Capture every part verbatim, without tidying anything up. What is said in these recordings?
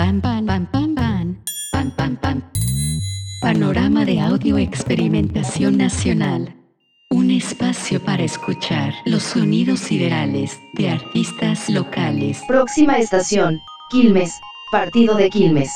Pan, pan, pan, pan, pan, pan, pan, pan. Panorama de audio experimentación nacional. Un espacio para escuchar los sonidos siderales de artistas locales. Próxima estación, Quilmes, Partido de Quilmes.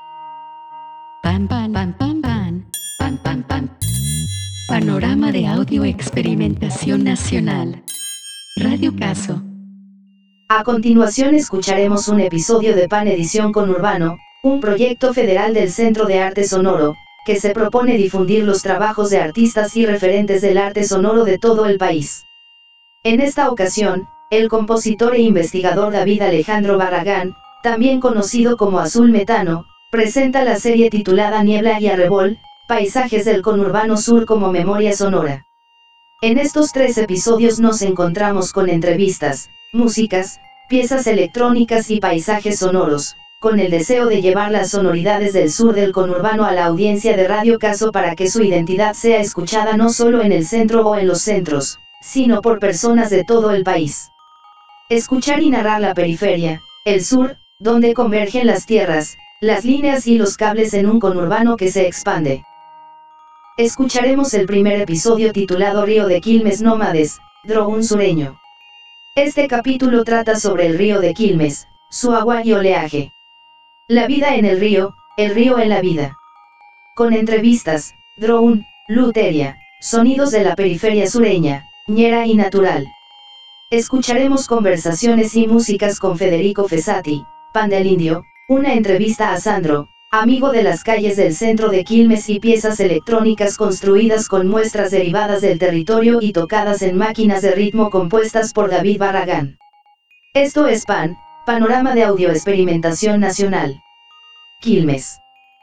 Pan, pan, pan, pan, pan, pan, pan, pan. Panorama de audio experimentación nacional. Radio Caso. A continuación escucharemos un episodio de Pan Edición Conurbano, un proyecto federal del Centro de Arte Sonoro, que se propone difundir los trabajos de artistas y referentes del arte sonoro de todo el país. En esta ocasión, el compositor e investigador David Alejandro Barragán, también conocido como Azul Metano, presenta la serie titulada Niebla y Arrebol, Paisajes del Conurbano Sur como memoria sonora. En estos tres episodios nos encontramos con entrevistas, músicas, piezas electrónicas y paisajes sonoros, con el deseo de llevar las sonoridades del sur del conurbano a la audiencia de Radio Caso para que su identidad sea escuchada no solo en el centro o en los centros, sino por personas de todo el país. Escuchar y narrar la periferia, el sur, donde convergen las tierras, las líneas y los cables en un conurbano que se expande. Escucharemos el primer episodio titulado Río de Quilmes Nómades, Drone sureño. Este capítulo trata sobre el río de Quilmes, su agua y oleaje. La vida en el río, el río en la vida. Con entrevistas, drone, luteria, sonidos de la periferia sureña, ñera y natural. Escucharemos conversaciones y músicas con Federico Fesati, Pan del Indio, una entrevista a Sandro, amigo de las calles del centro de Quilmes y piezas electrónicas construidas con muestras derivadas del territorio y tocadas en máquinas de ritmo compuestas por David Barragán. Esto es Pan, Panorama de Audio Experimentación Nacional. Quilmes.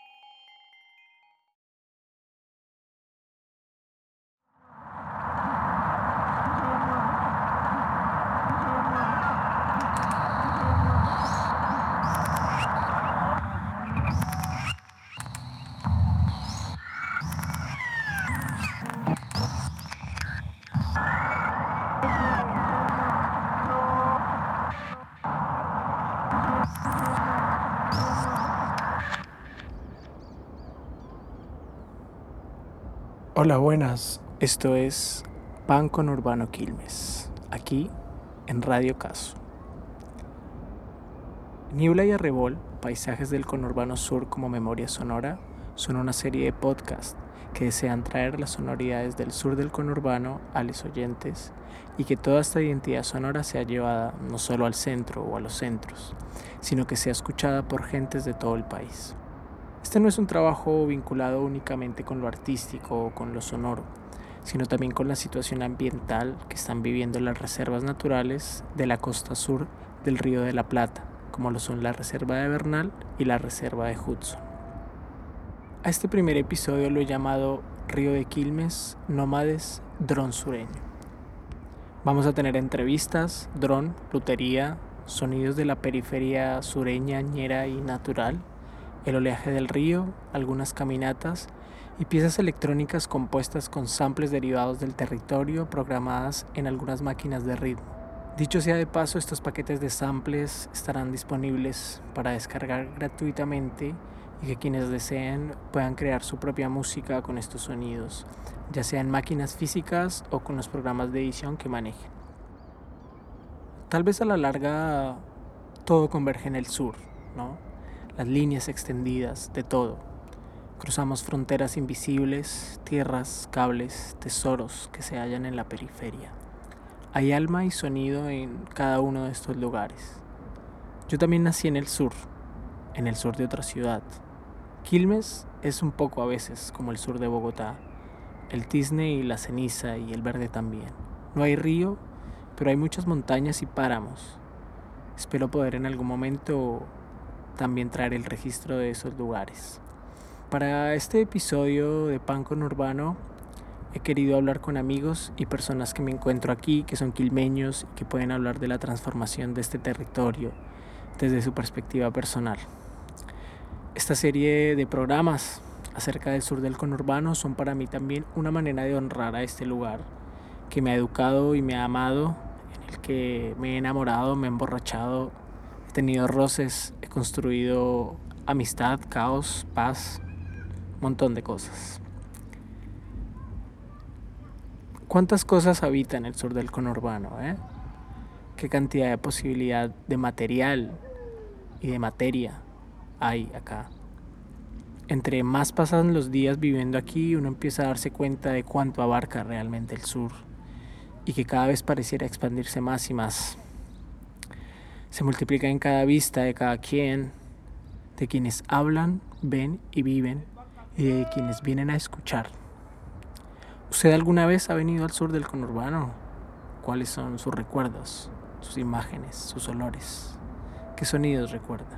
Hola, buenas. Esto es Pan Conurbano Quilmes, aquí en Radio Caso. Niebla y Arrebol, Paisajes del Conurbano Sur como memoria sonora, son una serie de podcasts que desean traer las sonoridades del sur del conurbano a los oyentes y que toda esta identidad sonora sea llevada no solo al centro o a los centros, sino que sea escuchada por gentes de todo el país. Este no es un trabajo vinculado únicamente con lo artístico o con lo sonoro, sino también con la situación ambiental que están viviendo las reservas naturales de la costa sur del Río de la Plata, como lo son la Reserva de Bernal y la Reserva de Hudson. A este primer episodio lo he llamado Río de Quilmes, Nómades, Dron sureño. Vamos a tener entrevistas, dron, lutería, sonidos de la periferia sureña, ñera y natural, el oleaje del río, algunas caminatas y piezas electrónicas compuestas con samples derivados del territorio programadas en algunas máquinas de ritmo. Dicho sea de paso, estos paquetes de samples estarán disponibles para descargar gratuitamente y que quienes deseen puedan crear su propia música con estos sonidos, ya sea en máquinas físicas o con los programas de edición que manejen. Tal vez a la larga todo converge en el sur, ¿no? Las líneas extendidas de todo. Cruzamos fronteras invisibles, tierras, cables, tesoros que se hallan en la periferia. Hay alma y sonido en cada uno de estos lugares. Yo también nací en el sur, en el sur de otra ciudad. Quilmes es un poco a veces como el sur de Bogotá, el tizne y la ceniza y el verde también. No hay río, pero hay muchas montañas y páramos. Espero poder en algún momento también traer el registro de esos lugares. Para este episodio de Pan Conurbano he querido hablar con amigos y personas que me encuentro aquí, que son quilmeños y que pueden hablar de la transformación de este territorio desde su perspectiva personal. Esta serie de programas acerca del sur del conurbano son para mí también una manera de honrar a este lugar que me ha educado y me ha amado, en el que me he enamorado, me he emborrachado, he tenido roces, he construido amistad, caos, paz, un montón de cosas. ¿Cuántas cosas habitan el sur del conurbano? Eh? ¿Qué cantidad de posibilidad de material y de materia hay acá? Entre más pasan los días viviendo aquí, uno empieza a darse cuenta de cuánto abarca realmente el sur y que cada vez pareciera expandirse más y más. Se multiplica en cada vista de cada quien, de quienes hablan, ven y viven, y de quienes vienen a escuchar. ¿Usted alguna vez ha venido al sur del conurbano? ¿Cuáles son sus recuerdos, sus imágenes, sus olores? ¿Qué sonidos recuerda?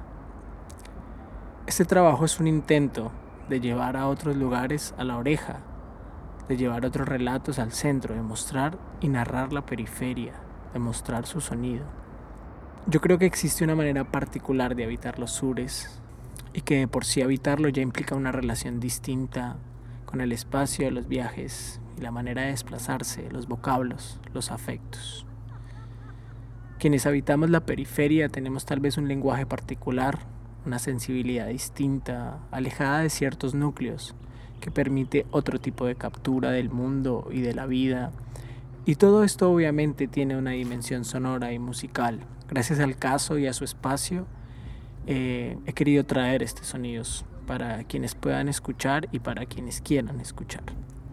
Este trabajo es un intento de llevar a otros lugares a la oreja, de llevar otros relatos al centro, de mostrar y narrar la periferia, de mostrar su sonido. Yo creo que existe una manera particular de habitar los sures y que de por sí habitarlo ya implica una relación distinta con el espacio de los viajes y la manera de desplazarse, los vocablos, los afectos. Quienes habitamos la periferia tenemos tal vez un lenguaje particular, una sensibilidad distinta, alejada de ciertos núcleos, que permite otro tipo de captura del mundo y de la vida. Y todo esto obviamente tiene una dimensión sonora y musical. Gracias al caso y a su espacio, eh, he querido traer estos sonidos para quienes puedan escuchar y para quienes quieran escuchar.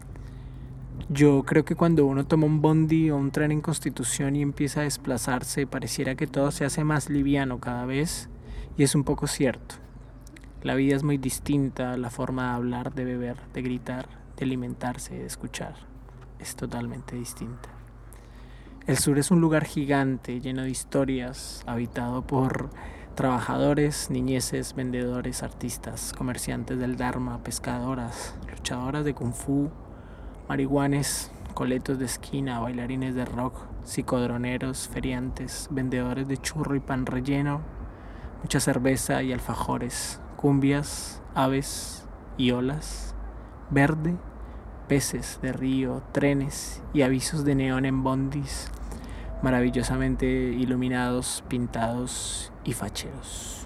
Yo creo que cuando uno toma un bondi o un tren en Constitución y empieza a desplazarse, pareciera que todo se hace más liviano cada vez, y es un poco cierto. La vida es muy distinta, la forma de hablar, de beber, de gritar, de alimentarse, de escuchar, es totalmente distinta. El sur es un lugar gigante, lleno de historias, habitado por trabajadores, niñeces, vendedores, artistas, comerciantes del Dharma, pescadoras, luchadoras de Kung Fu, marihuanes, coletos de esquina, bailarines de rock, psicodroneros, feriantes, vendedores de churro y pan relleno, mucha cerveza y alfajores, cumbias, aves y olas, verde, peces de río, trenes y avisos de neón en bondis, maravillosamente iluminados, pintados y facheros.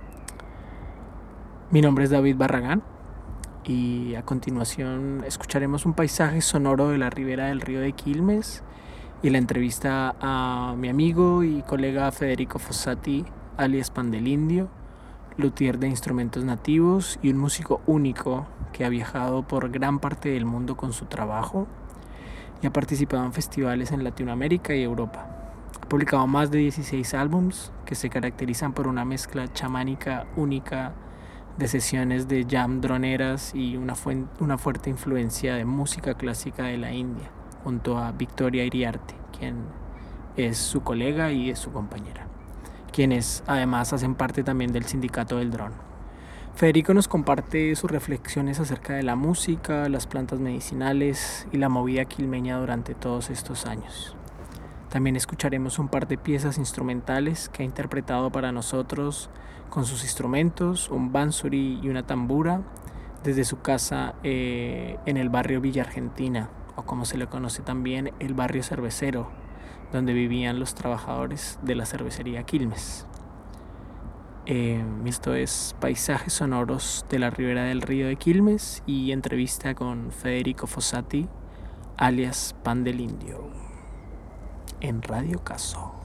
Mi nombre es David Barragán y a continuación escucharemos un paisaje sonoro de la ribera del río de Quilmes y la entrevista a mi amigo y colega Federico Fossati, alias Pan del Indio, luthier de instrumentos nativos y un músico único que ha viajado por gran parte del mundo con su trabajo y ha participado en festivales en Latinoamérica y Europa. Ha publicado más de dieciséis álbums que se caracterizan por una mezcla chamánica única de sesiones de jam droneras y una, fu- una fuerte influencia de música clásica de la India, junto a Victoria Iriarte, quien es su colega y es su compañera, quienes además hacen parte también del Sindicato del Dron. Federico nos comparte sus reflexiones acerca de la música, las plantas medicinales y la movida quilmeña durante todos estos años. También escucharemos un par de piezas instrumentales que ha interpretado para nosotros con sus instrumentos, un bansuri y una tambura, desde su casa eh, en el barrio Villa Argentina, o como se le conoce también, el barrio cervecero, donde vivían los trabajadores de la cervecería Quilmes. Eh, esto es Paisajes Sonoros de la Ribera del Río de Quilmes y entrevista con Federico Fossati, alias Pan del Indio, en Radio Caso.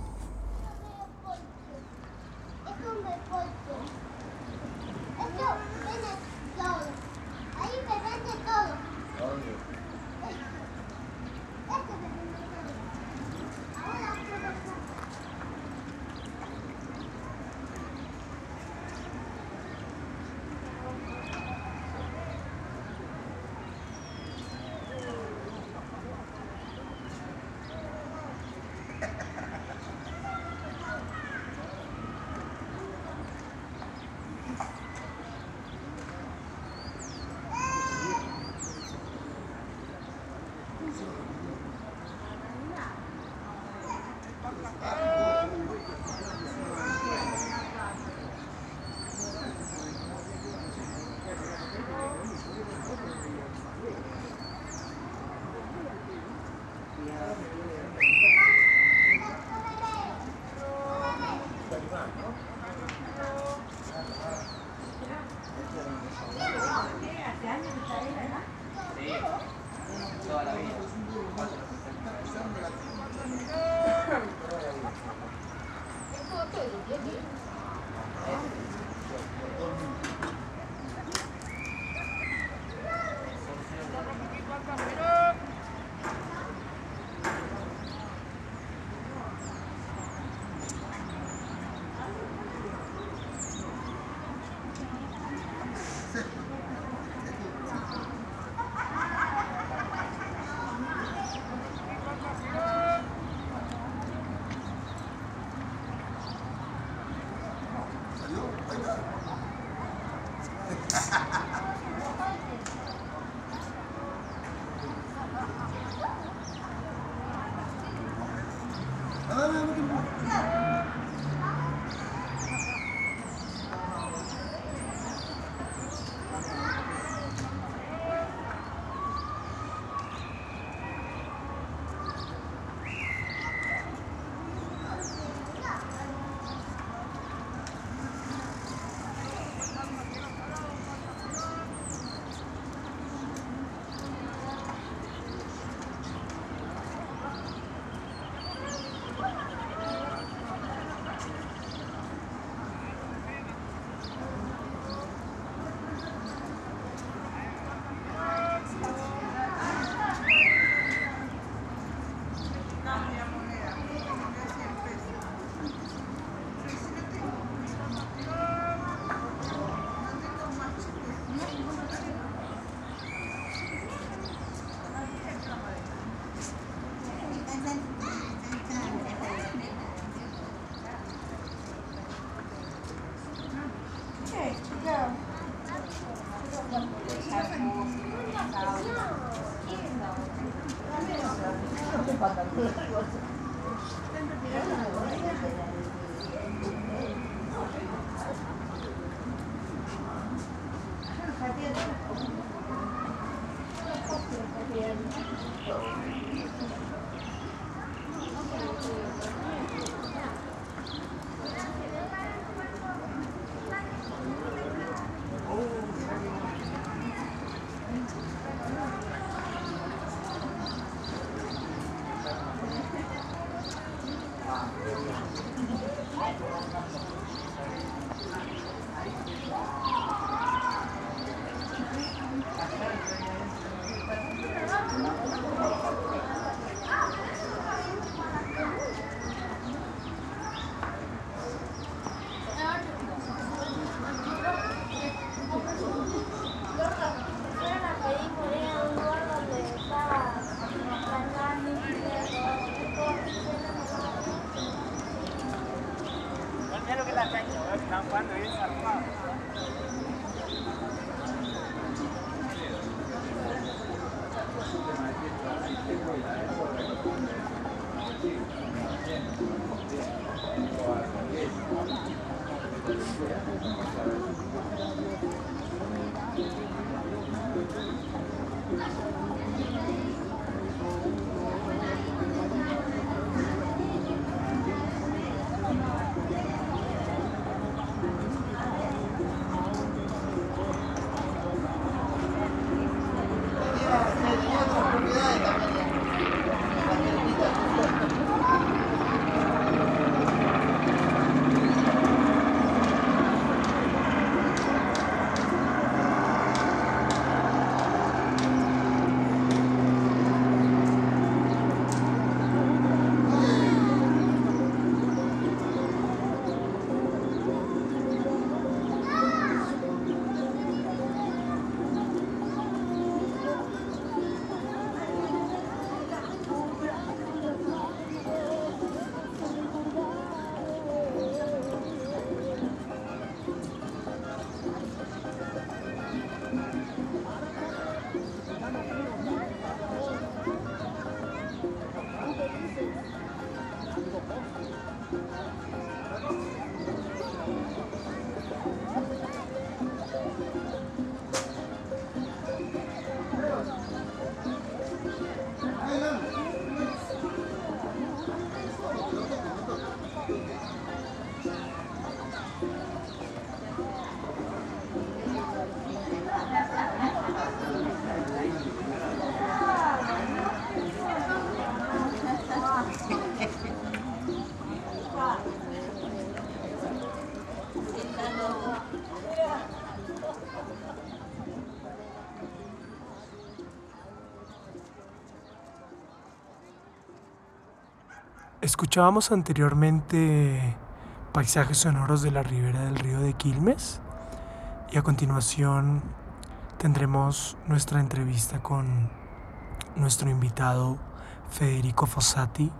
Escuchábamos anteriormente paisajes sonoros de la ribera del río de Quilmes y a continuación tendremos nuestra entrevista con nuestro invitado Federico Fossati,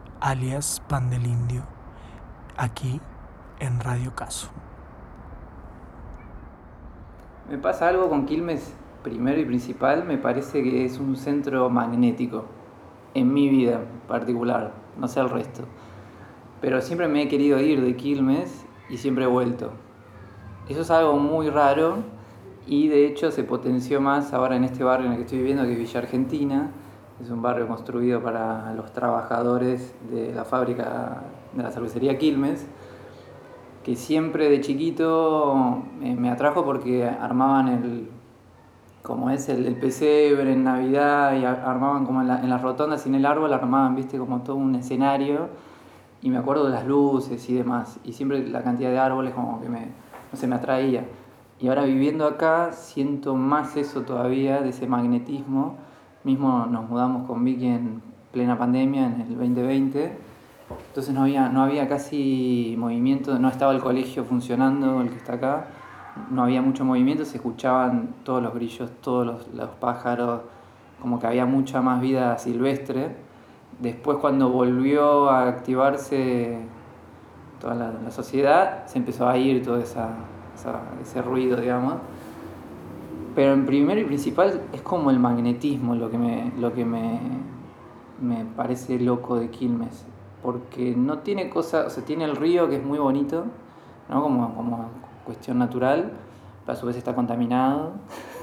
alias Pan del Indio, aquí en Radio Caso. Me pasa algo con Quilmes, primero y principal, me parece que es un centro magnético, en mi vida particular, no sé el resto. Pero siempre me he querido ir de Quilmes y siempre he vuelto. Eso es algo muy raro y de hecho se potenció más ahora en este barrio en el que estoy viviendo, que es Villa Argentina. Es un barrio construido para los trabajadores de la fábrica de la cervecería Quilmes, que siempre de chiquito me, me atrajo porque armaban el, como es el, el pesebre en Navidad, y armaban como en, la, en las rotondas y en el árbol armaban, viste, como todo un escenario, y me acuerdo de las luces y demás, y siempre la cantidad de árboles como que me, no sé, me atraía. Y ahora viviendo acá siento más eso todavía, de ese magnetismo. Mismo nos mudamos con Vicky en plena pandemia, en el veinte veinte, entonces no había, no había casi movimiento, no estaba el colegio funcionando, el que está acá, no había mucho movimiento, se escuchaban todos los grillos, todos los, los pájaros, como que había mucha más vida silvestre. Después, cuando volvió a activarse toda la, la sociedad, se empezó a ir todo esa, esa, ese ruido, digamos. Pero en primero y principal es como el magnetismo lo que me, lo que me, me parece loco de Quilmes. Porque no tiene cosas, o sea, tiene el río que es muy bonito, ¿no? Como, como cuestión natural, pero a su vez está contaminado,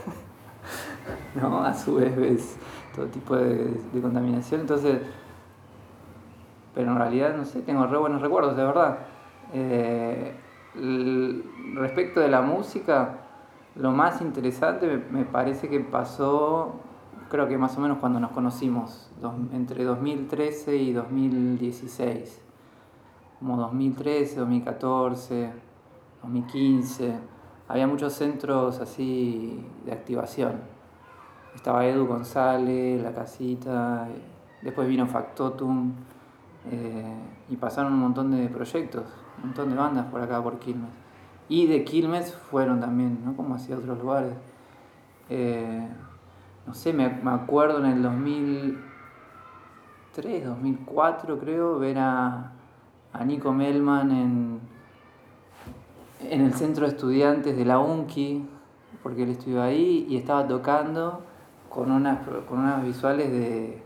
¿no? A su vez ves todo tipo de, de contaminación, entonces, pero en realidad, no sé, tengo re buenos recuerdos, de verdad. Eh, el, respecto de la música, lo más interesante me, me parece que pasó, creo que más o menos cuando nos conocimos, dos, entre dos mil trece y dos mil dieciséis, como dos mil trece, dos mil catorce, dos mil quince, había muchos centros así de activación. Estaba Edu González, La Casita, después vino Factotum, eh, y pasaron un montón de proyectos, un montón de bandas por acá, por Quilmes. Y de Quilmes fueron también, ¿no? Como hacia otros lugares. Eh, no sé, me, me acuerdo en el dos mil tres, dos mil cuatro creo, ver a, a Nico Melman en, en el centro de estudiantes de la UNCI, porque él estudió ahí y estaba tocando con unas, con unas visuales de,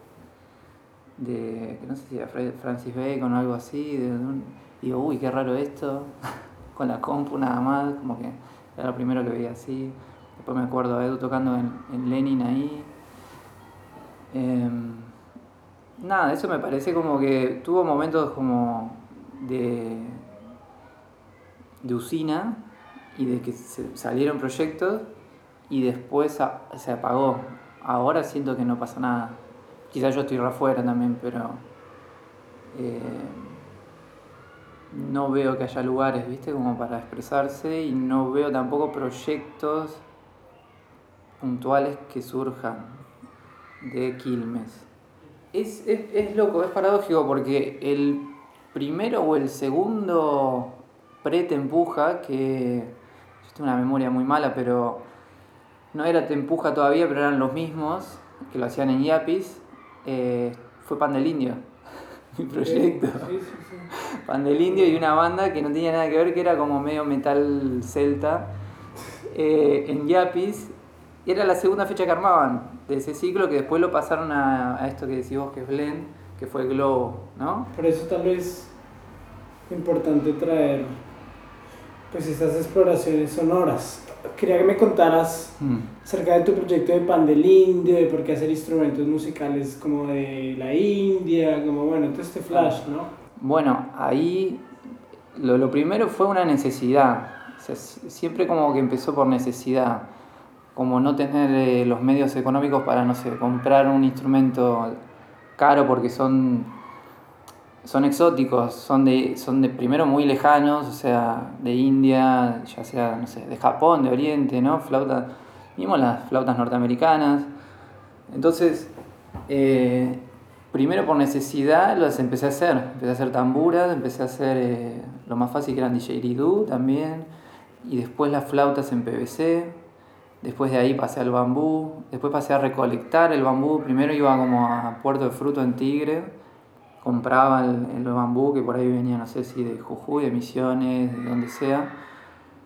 de, no sé si era Francis Bacon o algo así, de un, digo, uy, qué raro esto, con la compu nada más, como que era lo primero que veía así. Después me acuerdo a Edu tocando en, en Lenin ahí. Eh, nada, eso me parece como que tuvo momentos como de, de usina y de que se salieron proyectos y después a, se apagó. Ahora siento que no pasa nada. Quizás yo estoy re afuera también, pero eh, no veo que haya lugares, ¿viste? Como para expresarse, y no veo tampoco proyectos puntuales que surjan de Quilmes. Es, es, es loco, es paradójico, porque el primero o el segundo pre-Te Empuja, que yo tengo una memoria muy mala, pero no era Te Empuja todavía, pero eran los mismos, que lo hacían en Yapis, eh, fue Pan del Indio, mi proyecto. Sí, sí, sí. Pan del Indio y una banda que no tenía nada que ver, que era como medio metal celta, eh, en Yapis. Y era la segunda fecha que armaban de ese ciclo, que después lo pasaron a, a esto que decís vos, que es Blend, que fue Globo, ¿no? Por eso tal vez es importante traer pues estas exploraciones sonoras. Quería que me contaras mm. acerca de tu proyecto de Pan del Indio, de por qué hacer instrumentos musicales como de la India, como bueno, todo este flash, ¿no? Bueno, ahí lo, lo primero fue una necesidad, o sea, siempre como que empezó por necesidad. Como no tener eh, los medios económicos para, no sé, comprar un instrumento caro porque son, son exóticos, son de, son de primero muy lejanos, o sea, de India, ya sea, no sé, de Japón, de Oriente, ¿no? Flautas, mismo las flautas norteamericanas. Entonces, eh, primero por necesidad las empecé a hacer, empecé a hacer tamburas, empecé a hacer eh, lo más fácil que eran didgeridoo también, y después las flautas en P V C. Después de ahí pasé al bambú, después pasé a recolectar el bambú. Primero iba como a Puerto de Fruto en Tigre, compraba el, el bambú, que por ahí venía, no sé si de Jujuy, de Misiones, de donde sea.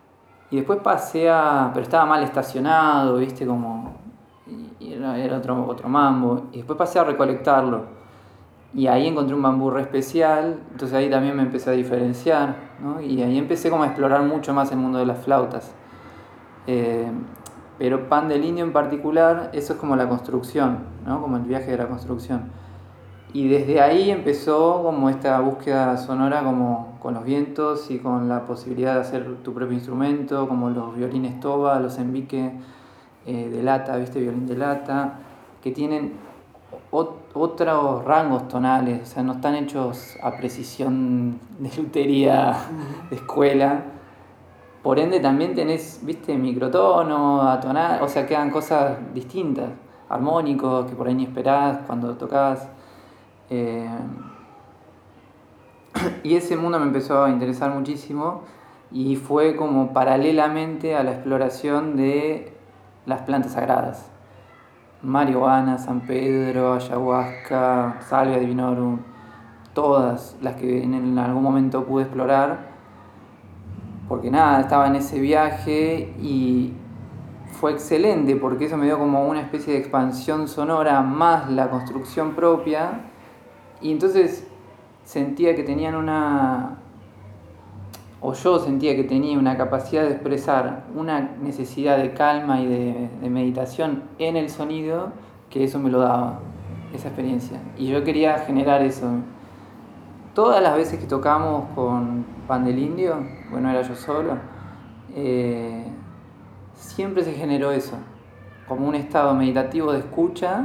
Y después pasé a... pero estaba mal estacionado, viste, como... y era, era otro, otro mambo. Y después pasé a recolectarlo. Y ahí encontré un bambú re especial, entonces ahí también me empecé a diferenciar, ¿no? Y ahí empecé como a explorar mucho más el mundo de las flautas. Eh, pero Pan del Indio en particular, eso es como la construcción, ¿no? Como el viaje de la construcción. Y desde ahí empezó como esta búsqueda sonora como con los vientos y con la posibilidad de hacer tu propio instrumento, como los violines toba, los embique eh, de lata, ¿viste? Violín de lata, que tienen otros rangos tonales, o sea, no están hechos a precisión de lutería de escuela. Por ende también tenés, viste, microtono, atonal, o sea, quedan cosas distintas, armónicos que por ahí ni esperás cuando tocás. Eh, y ese mundo me empezó a interesar muchísimo y fue como paralelamente a la exploración de las plantas sagradas. Marihuana, San Pedro, ayahuasca, Salvia divinorum, todas las que en algún momento pude explorar, porque nada, estaba en ese viaje y fue excelente porque eso me dio como una especie de expansión sonora más la construcción propia, y entonces sentía que tenían una... o yo sentía que tenía una capacidad de expresar una necesidad de calma y de, de meditación en el sonido, que eso me lo daba, esa experiencia. Y yo quería generar eso. Todas las veces que tocamos con Pan del Indio, bueno, era yo solo, eh, siempre se generó eso, como un estado meditativo de escucha,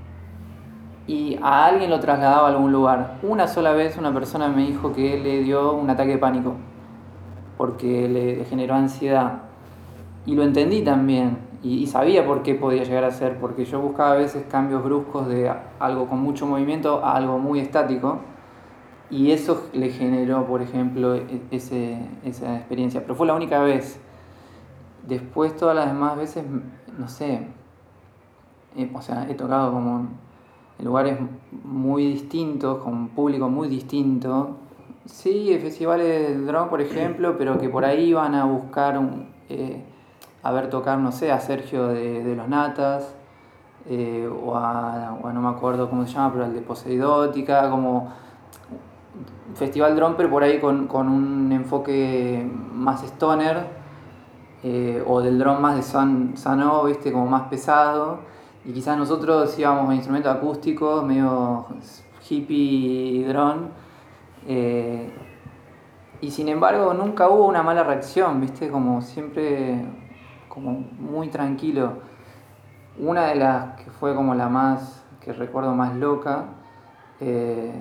y a alguien lo trasladaba a algún lugar. Una sola vez una persona me dijo que le dio un ataque de pánico, porque le generó ansiedad. Y lo entendí también, y, y sabía por qué podía llegar a ser, porque yo buscaba a veces cambios bruscos de algo con mucho movimiento a algo muy estático, y eso le generó, por ejemplo, ese, esa experiencia. Pero fue la única vez. Después todas las demás veces, no sé, eh, o sea, he tocado como en lugares muy distintos, con público muy distinto. Sí, festivales de drum, por ejemplo, pero que por ahí iban a buscar un, eh, a ver tocar, no sé, a Sergio de, de los Natas, eh, o, a, o a no me acuerdo cómo se llama, pero el de Poseidótica, como festival drum, pero por ahí con, con un enfoque más stoner, eh, o del drum más de San, Sano, viste, como más pesado, y quizás nosotros íbamos con instrumentos acústicos, medio hippie drum. Eh, y sin embargo nunca hubo una mala reacción, viste, como siempre, como muy tranquilo. Una de las que fue como la más, que recuerdo más loca, eh,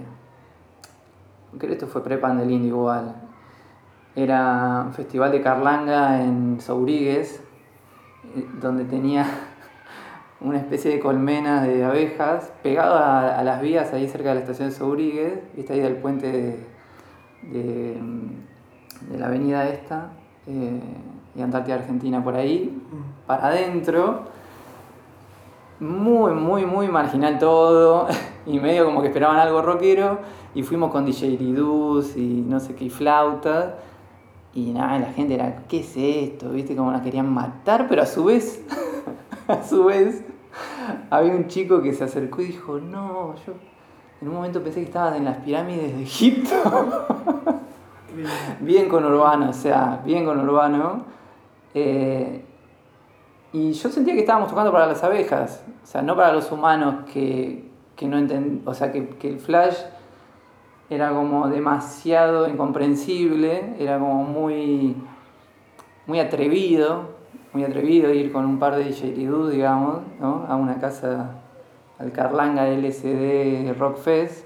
creo que esto fue pre-Pan del Indio igual, era un festival de carlanga en Sourigues, eh, donde tenía una especie de colmenas de abejas pegado a, a las vías ahí cerca de la estación de Sourigues, viste, ahí del puente de, de, de la avenida esta, eh, y Antártida Argentina por ahí, para adentro, muy, muy, muy marginal todo, y medio como que esperaban algo rockero, y fuimos con D J Ridus y no sé qué, y flauta, y nada, la gente era, ¿qué es esto? Viste, como nos querían matar, pero a su vez, a su vez, había un chico que se acercó y dijo, no, yo en un momento pensé que estabas en las pirámides de Egipto. Bien conurbano, o sea, bien conurbano. Eh, y yo sentía que estábamos tocando para las abejas, o sea, no para los humanos que, que no entendían, o sea, que, que el flash era como demasiado incomprensible, era como muy, muy atrevido. Muy atrevido ir con un par de D J Ridus, digamos, ¿no? A una casa, al Carlanga L S D Rock Fest.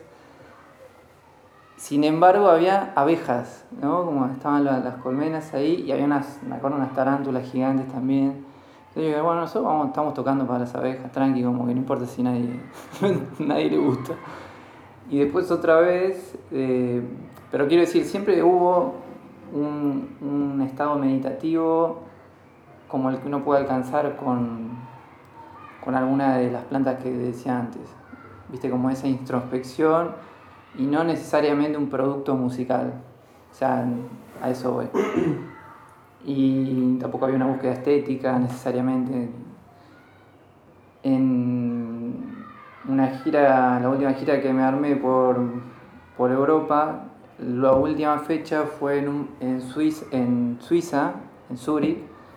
Sin embargo, había abejas, ¿no? Como estaban las, las colmenas ahí, y había unas, me acuerdo, unas tarántulas gigantes también. Entonces yo dije, bueno, nosotros vamos, estamos tocando para las abejas, tranqui, como que no importa si nadie, nadie le gusta. Y después otra vez, eh, pero quiero decir, siempre hubo un, un estado meditativo como el que uno puede alcanzar con, con alguna de las plantas que decía antes. Viste, como esa introspección y no necesariamente un producto musical. O sea, a eso voy. y tampoco había una búsqueda estética necesariamente. En una gira, la última gira que me armé por, por Europa, la última fecha fue en, un, en, Suiza, en Suiza, en Zúrich,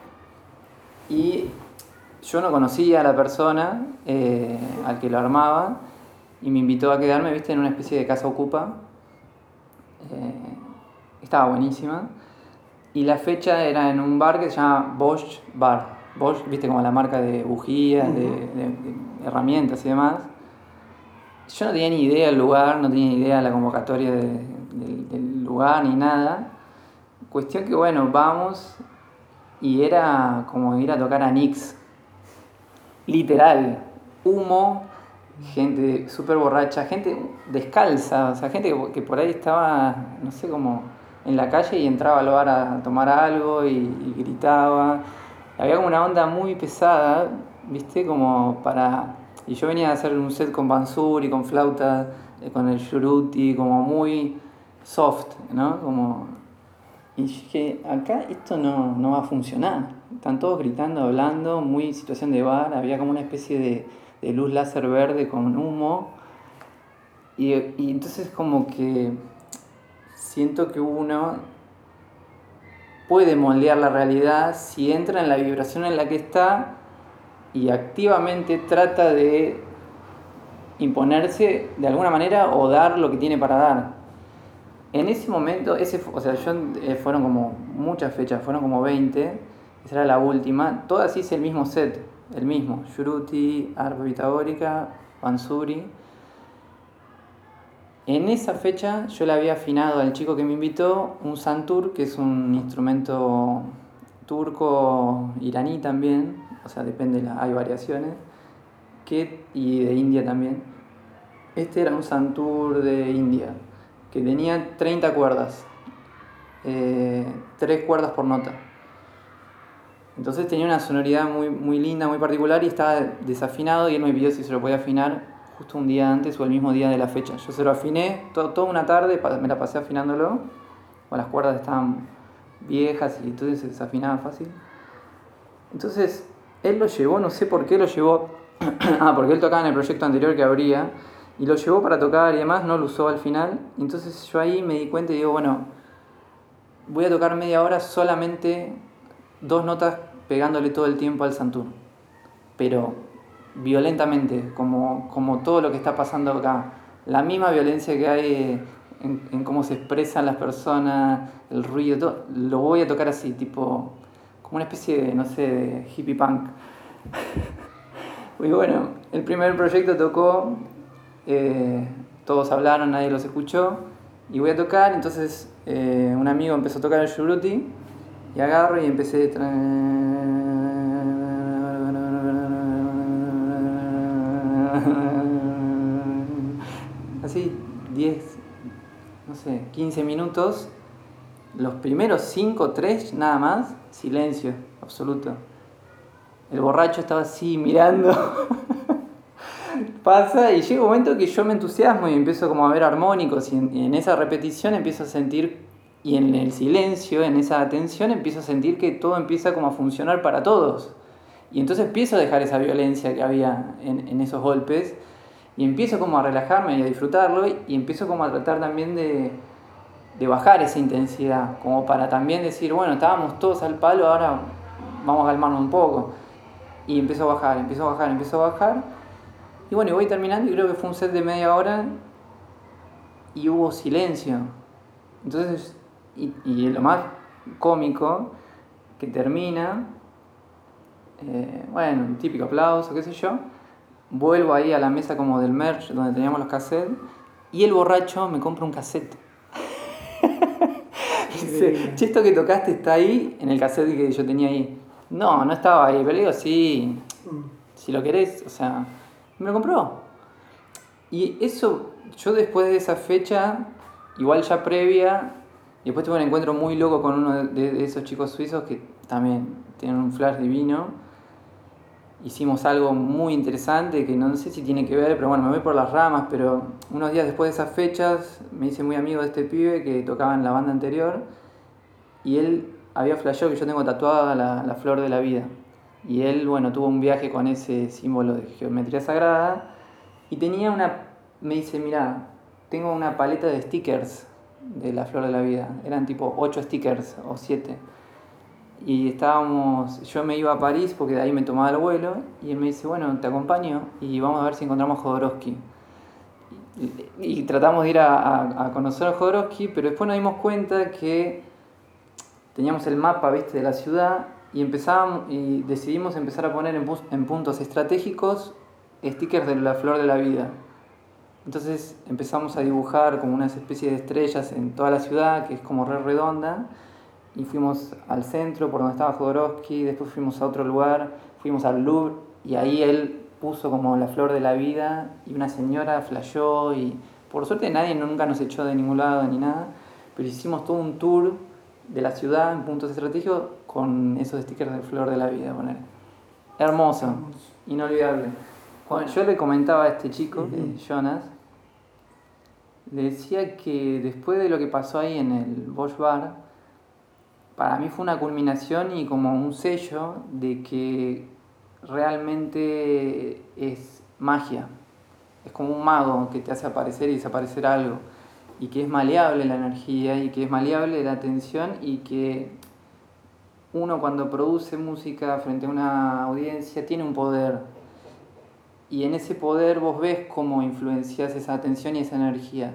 y yo no conocía a la persona eh, al que lo armaba, y me invitó a quedarme, viste, en una especie de casa ocupa. Eh, estaba buenísima. Y la fecha era en un bar que se llama Bosch Bar. Bosch, viste, como la marca de bujías, de, de, de herramientas y demás. Yo no tenía ni idea del lugar, no tenía ni idea de la convocatoria de, de, del lugar ni nada. Cuestión que, bueno, vamos y era como ir a tocar a Nix. Literal. Humo, gente súper borracha, gente descalza, o sea, gente que, que por ahí estaba, no sé, como en la calle y entraba al bar a tomar algo y, y gritaba. Había como una onda muy pesada, viste, como para... Y yo venía a hacer un set con Bansuri, con flauta, eh, con el Shuruti, como muy soft, ¿no? Como... Y dije, acá esto no, no va a funcionar. Están todos gritando, hablando, muy situación de bar, había como una especie de, de luz láser verde con humo. Y, y entonces como que siento que uno puede moldear la realidad si entra en la vibración en la que está y activamente trata de imponerse de alguna manera o dar lo que tiene para dar. En ese momento, ese, o sea, yo, eh, fueron como muchas fechas, fueron como veinte, esa era la última, todas hice el mismo set, el mismo, Shuruti, arpa pitagórica, Bansuri. En esa fecha yo le había afinado al chico que me invitó un santur, que es un instrumento turco, iraní también, o sea, depende, hay variaciones, que, y de India también. Este era un santur de India, que tenía treinta cuerdas, eh, tres cuerdas por nota. Entonces tenía una sonoridad muy, muy linda, muy particular, y estaba desafinado, y él me pidió si se lo podía afinar justo un día antes o el mismo día de la fecha. Yo se lo afiné todo, toda una tarde, me la pasé afinándolo, o las cuerdas estaban viejas y entonces se desafinaba fácil. Entonces él lo llevó, no sé por qué lo llevó, ah, porque él tocaba en el proyecto anterior que abría, y lo llevó para tocar y demás, no lo usó al final. Entonces yo ahí me di cuenta y digo, bueno, voy a tocar media hora solamente dos notas pegándole todo el tiempo al santur, pero violentamente, como, como todo lo que está pasando acá. La misma violencia que hay en, en cómo se expresan las personas, el ruido, todo, lo voy a tocar así, tipo, como una especie de, no sé, de hippie punk. Y bueno, el primer proyecto tocó, eh, todos hablaron, nadie los escuchó, y voy a tocar, entonces eh, un amigo empezó a tocar el Shuruti, y agarro y empecé así, diez, no sé, quince minutos, los primeros cinco, tres, nada más, silencio absoluto. El borracho estaba así mirando. Pasa y llega un momento que yo me entusiasmo y empiezo como a ver armónicos, y en, y en esa repetición empiezo a sentir, y en el silencio, en esa atención, empiezo a sentir que todo empieza como a funcionar para todos. Y entonces empiezo a dejar esa violencia que había en, en esos golpes, y empiezo como a relajarme y a disfrutarlo, y, y empiezo como a tratar también de, de bajar esa intensidad, como para también decir, bueno, estábamos todos al palo, ahora vamos a calmarnos un poco. Y empiezo a bajar, empiezo a bajar, empiezo a bajar. Y bueno, y voy terminando, y creo que fue un set de media hora, y hubo silencio. Entonces, y, y lo más cómico, que termina, eh, bueno, un típico aplauso, qué sé yo, vuelvo ahí a la mesa como del merch, donde teníamos los cassettes, y el borracho me compra un cassette. Dice, che, esto que tocaste está ahí, en el cassette que yo tenía ahí. No, no estaba ahí, pero le digo, sí, si lo querés, o sea, me lo compró. Y eso, yo después de esa fecha, igual ya previa, y después tuve un encuentro muy loco con uno de, de esos chicos suizos que también tienen un flash divino. Hicimos algo muy interesante que no sé si tiene que ver, pero bueno, me voy por las ramas, pero unos días después de esas fechas me hice muy amigo de este pibe que tocaba en la banda anterior, y él había flasheado que yo tengo tatuada la, la flor de la vida. Y él, bueno, tuvo un viaje con ese símbolo de geometría sagrada y tenía una, me dice, mira, tengo una paleta de stickers de la flor de la vida. Eran tipo ocho stickers o siete. Y estábamos, yo me iba a París porque de ahí me tomaba el vuelo y él me dice, bueno, te acompaño y vamos a ver si encontramos Jodorowsky. Y, y tratamos de ir a, a, a conocer a Jodorowsky, pero después nos dimos cuenta que teníamos el mapa, ¿viste?, de la ciudad y empezábamos y decidimos empezar a poner en, en puntos estratégicos stickers de la flor de la vida. Entonces empezamos a dibujar como unas especies de estrellas en toda la ciudad, que es como re redonda, y fuimos al centro por donde estaba Jodorowsky, después fuimos a otro lugar, fuimos al Louvre, y ahí él puso como la flor de la vida, y una señora flasheó, y por suerte nadie nunca nos echó de ningún lado ni nada, pero hicimos todo un tour de la ciudad en puntos estratégicos con esos stickers de flor de la vida. Poner. Hermoso, inolvidable. Cuando yo le comentaba a este chico, uh-huh. Jonas, le decía que después de lo que pasó ahí en el Bosch Bar, para mí fue una culminación y como un sello de que realmente es magia. Es como un mago que te hace aparecer y desaparecer algo. Y que es maleable la energía y que es maleable la atención y que uno cuando produce música frente a una audiencia tiene un poder. Y en ese poder vos ves cómo influencias esa atención y esa energía.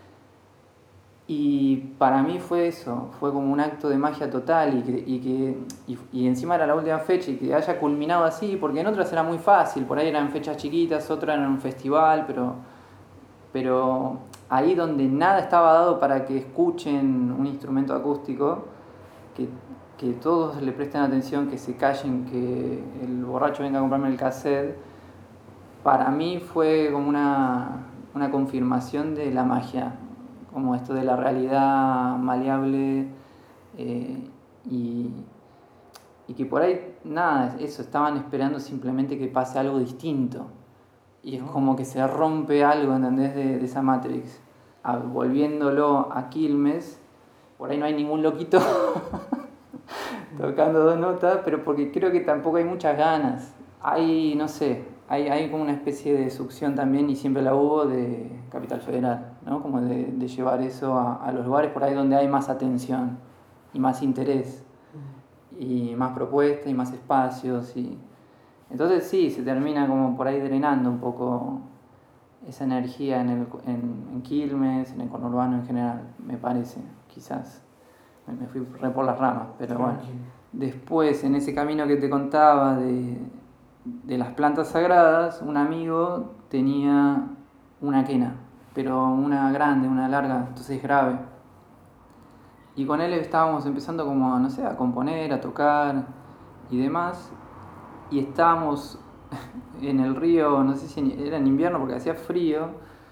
Y para mí fue eso, fue como un acto de magia total y, que, y, que, y, y encima era la última fecha y que haya culminado así, porque en otras era muy fácil, por ahí eran fechas chiquitas, otras eran un festival, pero, pero ahí donde nada estaba dado para que escuchen un instrumento acústico, que, que todos le presten atención, que se callen, que el borracho venga a comprarme el cassette, para mí fue como una, una confirmación de la magia. Como esto de la realidad maleable eh, y, y que por ahí, nada, eso, estaban esperando simplemente que pase algo distinto. Y es como que se rompe algo, ¿entendés?, de, de esa Matrix. Ah, volviéndolo a Quilmes, por ahí no hay ningún loquito tocando dos notas, pero porque creo que tampoco hay muchas ganas. Hay, no sé, hay, hay como una especie de succión también, y siempre la hubo, de Capital Federal, ¿no? Como de, de llevar eso a, a los lugares por ahí donde hay más atención y más interés y más propuestas y más espacios. Y... Entonces sí, se termina como por ahí drenando un poco esa energía en, el, en, en Quilmes, en el conurbano en general, me parece, quizás. Me fui re por las ramas, pero bueno. Después, en ese camino que te contaba de... de las plantas sagradas, un amigo tenía una quena, pero una grande, una larga, entonces grave. Y con él estábamos empezando como, no sé, a componer, a tocar y demás. Y estábamos en el río, no sé si era en invierno porque hacía frío.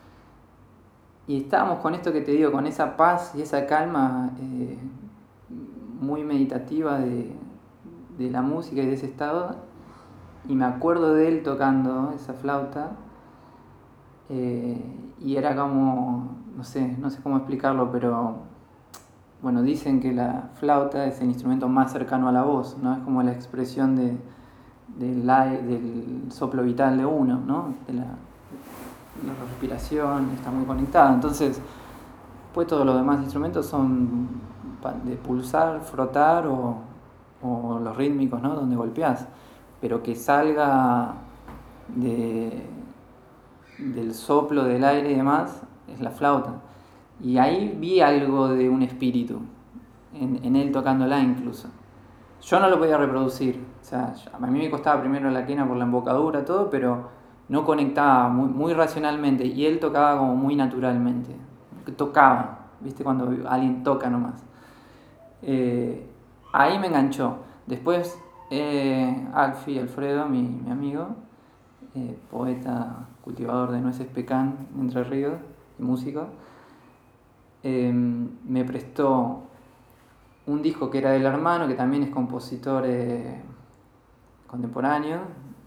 Y estábamos con esto que te digo, con esa paz y esa calma eh, muy meditativa de, de la música y de ese estado. Y me acuerdo de él tocando esa flauta eh, y era como, no sé, no sé cómo explicarlo, pero bueno, dicen que la flauta es el instrumento más cercano a la voz, ¿no? Es como la expresión de, de la, del soplo vital de uno, ¿no? De la, de la respiración, está muy conectada. Entonces, pues todos los demás instrumentos son de pulsar, frotar o, o los rítmicos, ¿no? Donde golpeás. Pero que salga de, del soplo del aire y demás, es la flauta. Y ahí vi algo de un espíritu, en, en él tocándola incluso. Yo no lo podía reproducir, o sea, a mí me costaba primero la quena por la embocadura, todo, pero no conectaba muy, muy racionalmente, y él tocaba como muy naturalmente. Tocaba, ¿viste? Cuando alguien toca nomás. Eh, ahí me enganchó. Después... Eh, Alfie Alfredo, mi, mi amigo, eh, poeta, cultivador de nueces pecan, Entre Ríos, y músico, eh, me prestó un disco que era del hermano, que también es compositor eh, contemporáneo,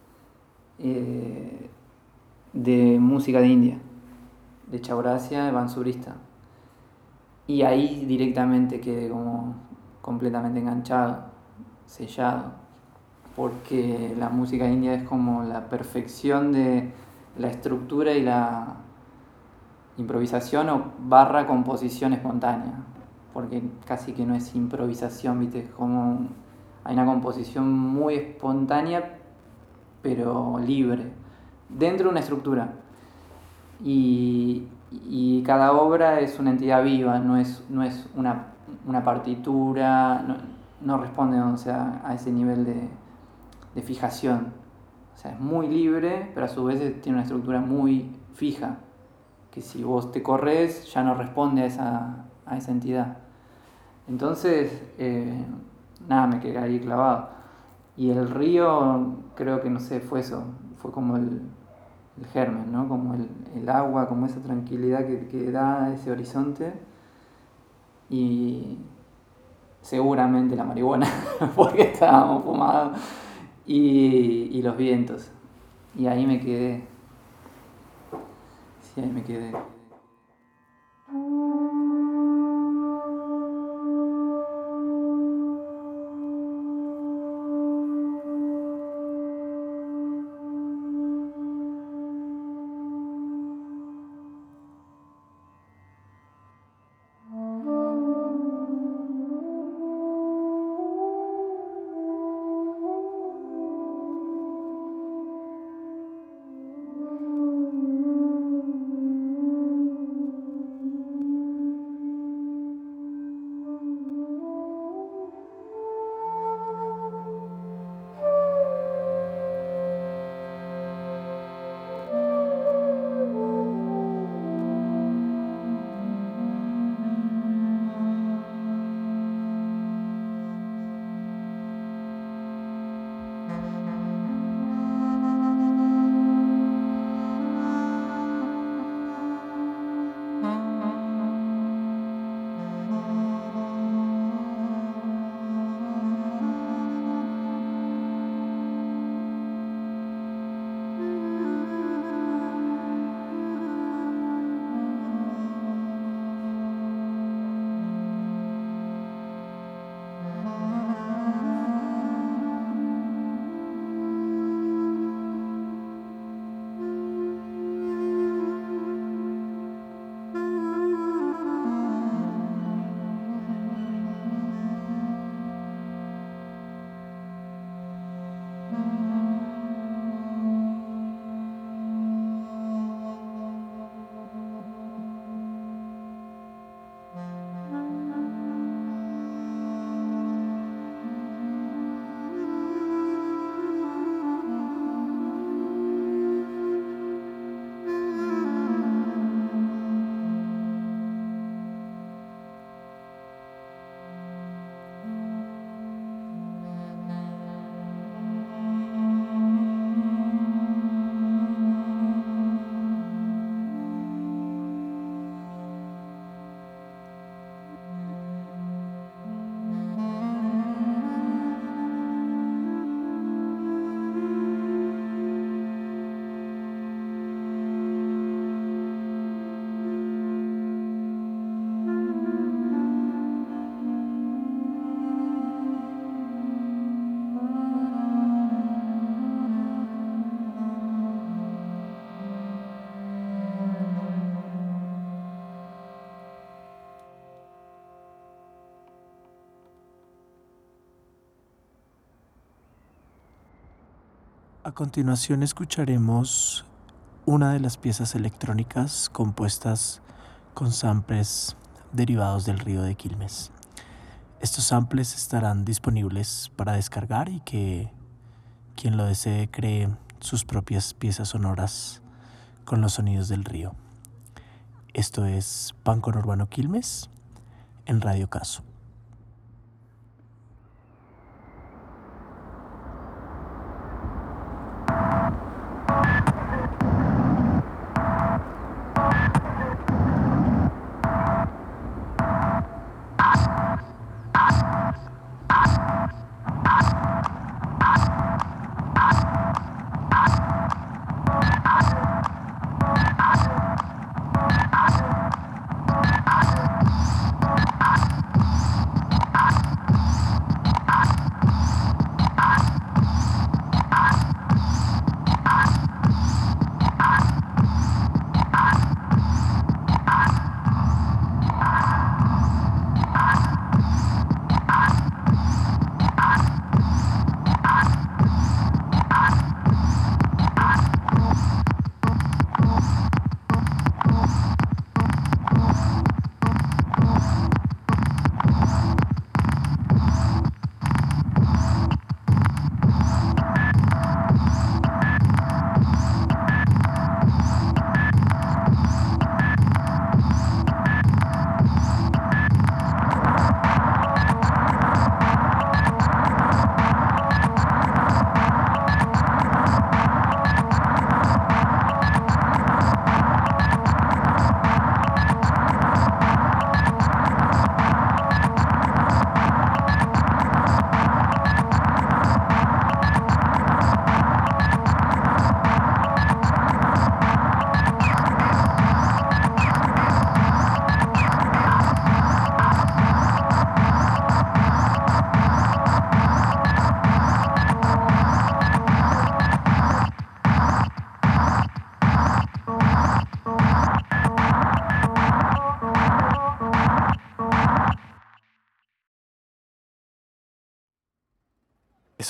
eh, de música de India, de Chaurasia, Bansurista. Y ahí directamente quedé como completamente enganchado, sellado, porque la música india es como la perfección de la estructura y la improvisación o barra composición espontánea, porque casi que no es improvisación, ¿viste? Es como hay una composición muy espontánea pero libre, dentro de una estructura. Y, y cada obra es una entidad viva, no es, no es una, una partitura, no, no responde, o sea, a ese nivel de, de fijación. O sea, es muy libre, pero a su vez tiene una estructura muy fija, que si vos te corres ya no responde a esa, a esa entidad. Entonces, eh, nada, me quedé ahí clavado. Y el río, creo que, no sé, fue eso, fue como el, el germen, ¿no? Como el, el agua, como esa tranquilidad que, que da ese horizonte. Y seguramente la marihuana, porque estábamos fumados, y, y los vientos. Y ahí me quedé. Sí, ahí me quedé. A continuación escucharemos una de las piezas electrónicas compuestas con samples derivados del río de Quilmes. Estos samples estarán disponibles para descargar y que quien lo desee cree sus propias piezas sonoras con los sonidos del río. Esto es Pan Conurbano Quilmes en Radio Caso.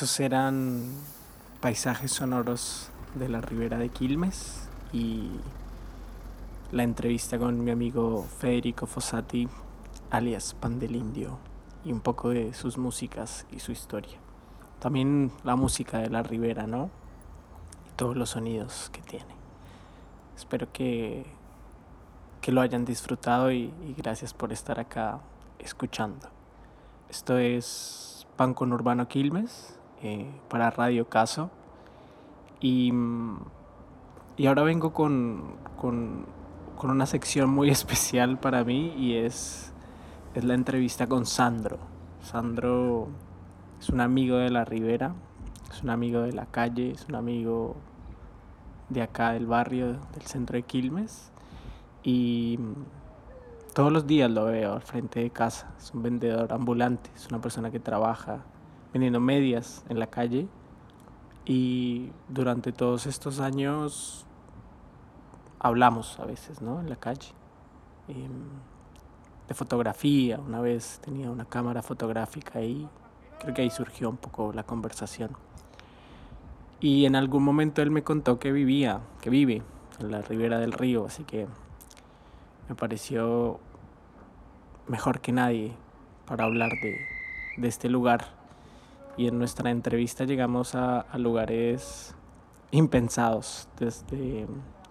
Esos eran paisajes sonoros de la Ribera de Quilmes y la entrevista con mi amigo Federico Fossati, alias Pan del Indio, y un poco de sus músicas y su historia. También la música de la Ribera, ¿no? Y todos los sonidos que tiene. Espero que, que lo hayan disfrutado y, y gracias por estar acá escuchando. Esto es Pan con Urbano Quilmes eh, para Radio Caso. Y, y ahora vengo con, con, con una sección muy especial para mí y es, es la entrevista con Sandro. Sandro es un amigo de la Ribera, es un amigo de la calle, es un amigo de acá del barrio, del centro de Quilmes. Y todos los días lo veo al frente de casa. Es un vendedor ambulante, es una persona que trabaja vendiendo medias en la calle. Y durante todos estos años hablamos a veces, ¿no? En la calle. Eh, de fotografía, una vez tenía una cámara fotográfica y creo que ahí surgió un poco la conversación. Y en algún momento él me contó que vivía, que vive en la ribera del río, así que me pareció mejor que nadie para hablar de, de este lugar. Y en nuestra entrevista llegamos a, a lugares impensados, desde,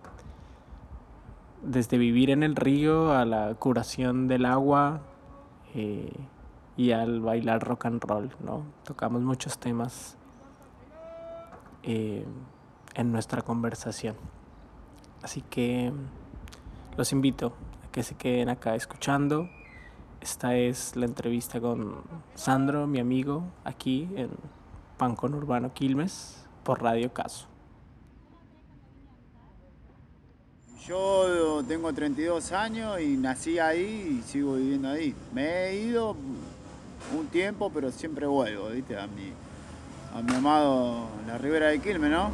desde vivir en el río a la curación del agua eh, y al bailar rock and roll, ¿no? Tocamos muchos temas eh, en nuestra conversación. Así que los invito a que se queden acá escuchando. Esta es la entrevista con Sandro, mi amigo, aquí en Pan con Urbano Quilmes, por Radio Caso. Yo tengo treinta y dos años y nací ahí y sigo viviendo ahí. Me he ido un tiempo, pero siempre vuelvo, ¿viste? A mi, a mi amado, la Ribera de Quilmes, ¿no?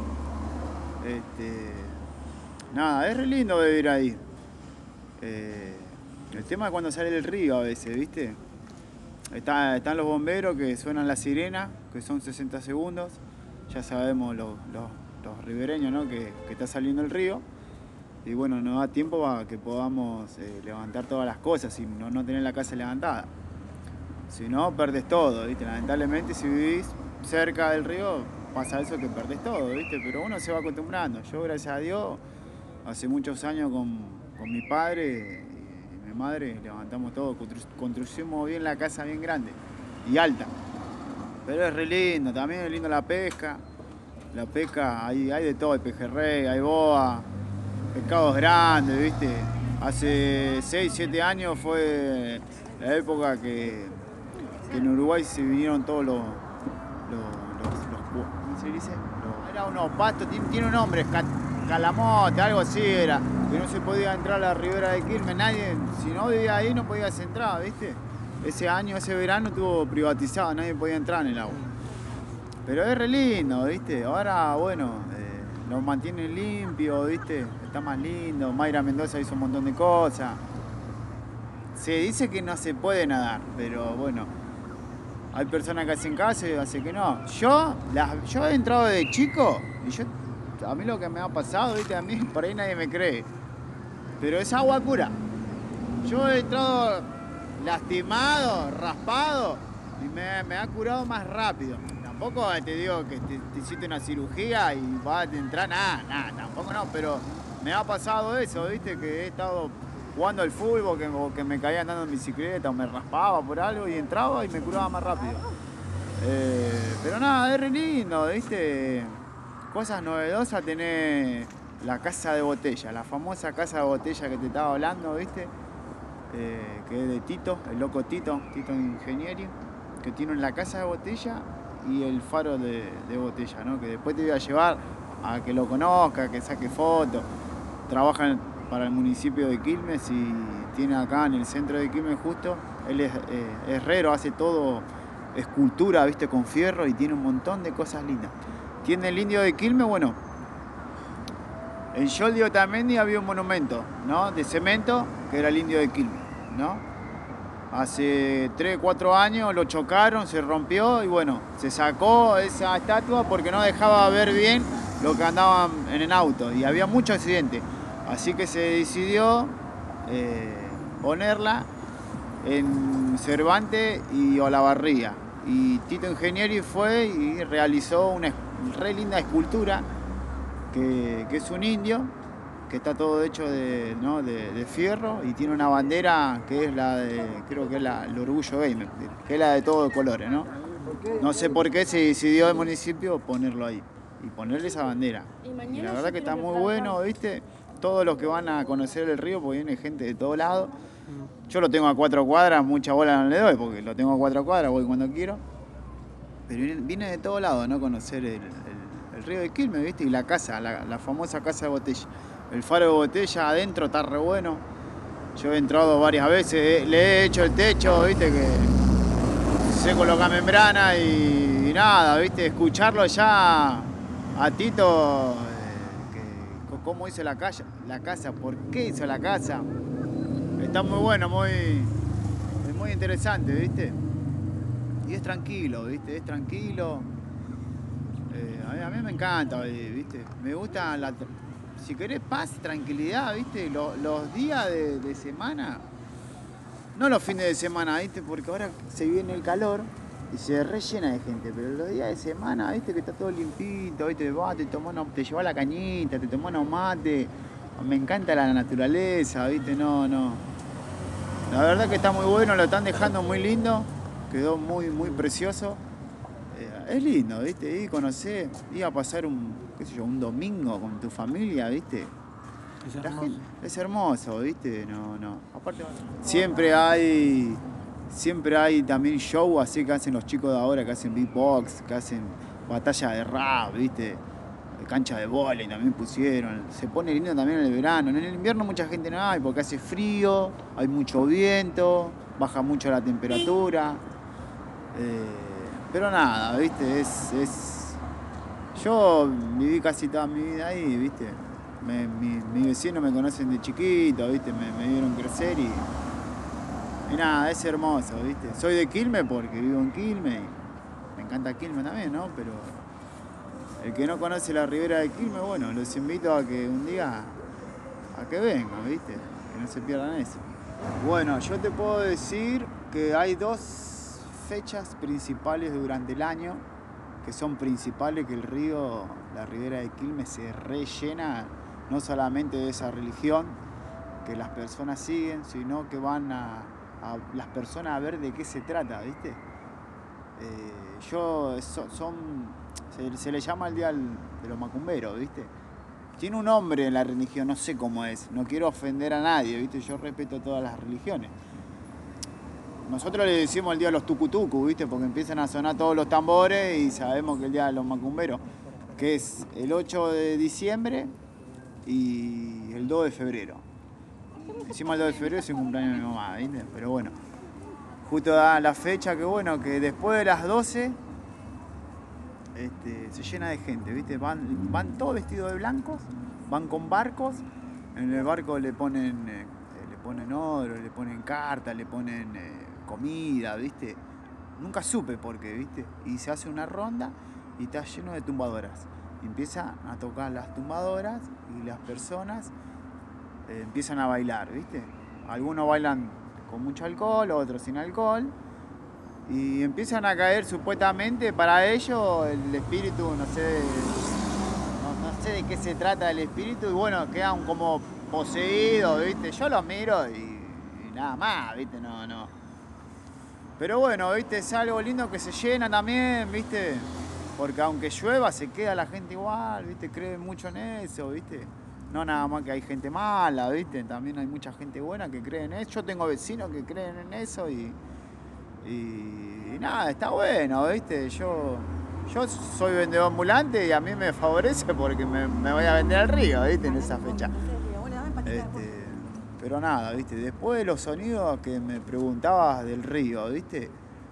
Este, nada, es re lindo vivir ahí. Eh, El tema es cuando sale el río a veces, ¿viste? Está, están los bomberos que suenan la sirena, que son sesenta segundos. Ya sabemos los, los, los ribereños, ¿no? Que, que está saliendo el río. Y bueno, nos da tiempo para que podamos eh, levantar todas las cosas y no, no tener la casa levantada. Si no, perdés todo, ¿viste? Lamentablemente, si vivís cerca del río, pasa eso que perdés todo, ¿viste? Pero uno se va acostumbrando. Yo, gracias a Dios, hace muchos años con, con mi padre madre, levantamos todo, construimos bien la casa bien grande y alta. Pero es re lindo, también es lindo la pesca. La pesca, hay, hay de todo, hay pejerrey, hay boa, pescados grandes, ¿viste? Hace seis, siete años fue la época que, que en Uruguay se vinieron todos los, los, los, los ¿cómo se dice? Los, era unos pastos, tiene, tiene un nombre, calamote, algo así era. Que no se podía entrar a la Ribera de Quilmes, nadie, si no vivía ahí no podías entrar, ¿viste? Ese año, ese verano estuvo privatizado, nadie podía entrar en el agua. Pero es re lindo, ¿viste? Ahora, bueno, eh, lo mantienen limpio, ¿viste? Está más lindo, Mayra Mendoza hizo un montón de cosas. Se dice que no se puede nadar, pero bueno, hay personas que hacen caso y hacen que no. Yo, la, yo he entrado de chico y yo, a mí lo que me ha pasado, ¿viste? A mí por ahí nadie me cree. Pero es agua cura. Yo he entrado lastimado, raspado y me, me ha curado más rápido. Tampoco te digo que te, te hiciste una cirugía y vas a entrar, nada, nada, tampoco no, pero me ha pasado eso, ¿viste? Que he estado jugando al fútbol, que, que me caía andando en bicicleta o me raspaba por algo y entraba y me curaba más rápido. Eh, pero nada, es re lindo, ¿viste? Cosas novedosas tener la casa de botella, la famosa casa de botella que te estaba hablando, ¿viste? Eh, que es de Tito, el loco Tito, Tito Ingenieri, que tiene la casa de botella y el faro de, de botella, ¿no? Que después te voy a llevar a que lo conozca, que saque fotos. Trabaja para el municipio de Quilmes y tiene acá en el centro de Quilmes justo, él es eh, herrero, hace todo escultura, ¿viste? Con fierro y tiene un montón de cosas lindas. Tiene el indio de Quilmes, bueno, en Yoldi Otamendi había un monumento, ¿no? De cemento, que era el indio de Quilmes, ¿no? hace tres, cuatro años lo chocaron, se rompió y bueno, se sacó esa estatua porque no dejaba ver bien lo que andaban en el auto y había mucho accidente. Así que se decidió eh, ponerla en Cervantes y Olavarría. Y Tito Ingenieri fue y realizó una re linda escultura que, que es un indio, que está todo hecho de, ¿no? de, de fierro y tiene una bandera que es la de, creo que es la, el Orgullo Gamer, que es la de todos colores, ¿no? No sé por qué se decidió el municipio ponerlo ahí y ponerle esa bandera. Y la verdad que está muy bueno, ¿viste? Todos los que van a conocer el río, porque viene gente de todos lados. Yo lo tengo a cuatro cuadras, mucha bola no le doy, porque lo tengo a cuatro cuadras, voy cuando quiero. Pero viene, viene de todos lados, ¿no? Conocer el, el, el río de Quilmes, ¿viste? Y la casa, la, la famosa casa de botella. El faro de botella adentro está re bueno. Yo he entrado varias veces, le he hecho el techo, ¿viste? Que se coloca membrana y, y nada, ¿viste? Escucharlo ya a Tito, eh, que, cómo hizo la casa, la casa, por qué hizo la casa. Está muy bueno, muy, es muy interesante, ¿viste? Y es tranquilo, ¿viste? Es tranquilo. Eh, a, mí, a mí me encanta, ¿viste? Me gusta, la, si querés paz, tranquilidad, ¿viste? Los, los días de, de semana, no los fines de semana, ¿viste? Porque ahora se viene el calor y se rellena de gente, pero los días de semana, ¿viste? Que está todo limpito, ¿viste? Vas, te, tomás una, te llevas la cañita, te tomás un mate. Me encanta la naturaleza, ¿viste? No, no. La verdad que está muy bueno, lo están dejando muy lindo. Quedó muy, muy precioso. Eh, es lindo, ¿viste? Y conocer, ir a pasar un, qué sé yo, un domingo con tu familia, ¿viste? Es La hermoso. gente- es hermoso, ¿viste? No, no. Aparte, siempre hay, siempre hay también show así que hacen los chicos de ahora, que hacen beatbox, que hacen batalla de rap, ¿viste? Cancha de vóley también pusieron. Se pone lindo también en el verano. En el invierno mucha gente no hay porque hace frío, hay mucho viento, baja mucho la temperatura. Eh, pero nada, ¿viste? Es, es... Yo viví casi toda mi vida ahí, ¿viste? Me, mi, mis vecinos me conocen de chiquito, ¿viste? Me, me vieron crecer y... Y nada, es hermoso, ¿viste? Soy de Quilmes porque vivo en Quilmes y me encanta Quilmes también, ¿no? Pero... El que no conoce la ribera de Quilmes, bueno, los invito a que un día, a que vengan, ¿viste? Que no se pierdan eso. Bueno, yo te puedo decir que hay dos fechas principales durante el año, que son principales, que el río, la ribera de Quilmes se rellena, no solamente de esa religión que las personas siguen, sino que van a, a las personas a ver de qué se trata, ¿viste? Eh, yo, so, son... Se, se le llama el Día de los Macumberos, ¿viste? Tiene un nombre en la religión, no sé cómo es. No quiero ofender a nadie, ¿viste? Yo respeto todas las religiones. Nosotros le decimos el Día de los Tucutucu, ¿viste? Porque empiezan a sonar todos los tambores y sabemos que el Día de los Macumberos, que es el ocho de diciembre y el dos de febrero. Encima el dos de febrero es el cumpleaños de mi mamá, ¿viste? Pero bueno, justo da la fecha que, bueno, que después de las doce... Este, se llena de gente, ¿viste? Van, van todos vestidos de blancos, van con barcos, en el barco le ponen, eh, le ponen oro, le ponen cartas, le ponen eh, comida, ¿viste? Nunca supe por qué, ¿viste? Y se hace una ronda y está lleno de tumbadoras. Y empieza a tocar las tumbadoras y las personas eh, empiezan a bailar, ¿viste? Algunos bailan con mucho alcohol, otros sin alcohol. Y empiezan a caer supuestamente para ellos el espíritu, no sé, no, no sé de qué se trata el espíritu, y bueno, quedan como poseídos, ¿viste? Yo los miro y, y nada más, ¿viste? No, no. Pero bueno, ¿viste? Es algo lindo que se llena también, ¿viste? Porque aunque llueva se queda la gente igual, ¿viste? Creen mucho en eso, ¿viste? No nada más que hay gente mala, ¿viste? También hay mucha gente buena que cree en eso. Yo tengo vecinos que creen en eso y... Y, y nada, está bueno, ¿viste? Yo, yo soy vendedor ambulante y a mí me favorece porque me, me voy a vender al río, ¿viste? En esa fecha. Este, pero nada, ¿viste? Después de los sonidos que me preguntabas del río, ¿viste?